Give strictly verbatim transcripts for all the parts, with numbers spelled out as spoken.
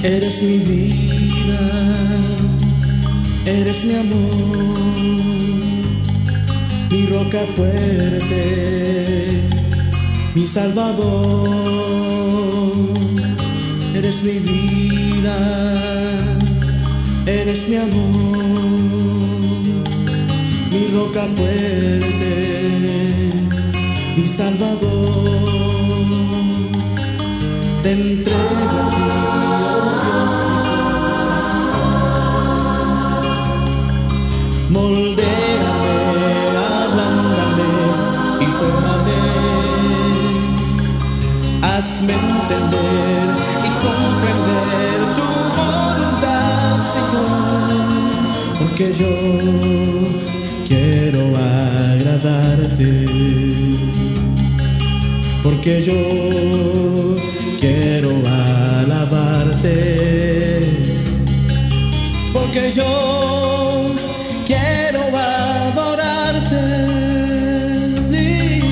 Eres mi vida, eres mi amor, mi roca fuerte, mi salvador. Eres mi vida, eres mi amor, mi roca fuerte, mi salvador. Te entrego a ti, moldéame, ablándame y fórmame. Hazme entender y comprender tu voluntad, Señor, porque yo quiero agradarte, porque yo quiero alabarte, porque yo quiero adorarte, sí.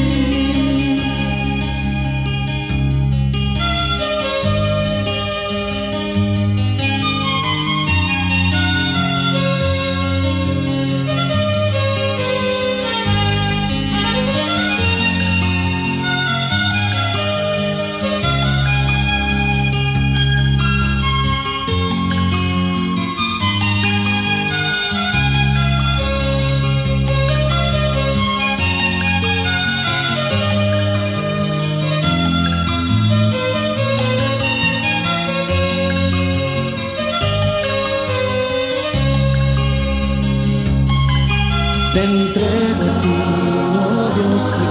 Te entrego a ti, oh Dios, mi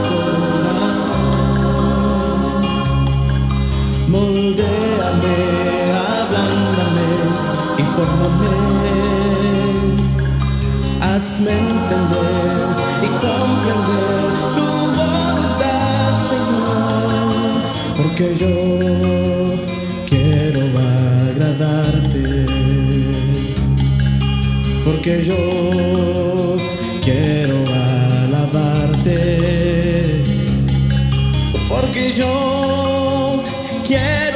corazón. Moldéame, ablándame y fórmame. Hazme entender y comprender tu voluntad, Señor, porque yo quiero agradarte, porque yo quiero alabarte, porque yo quiero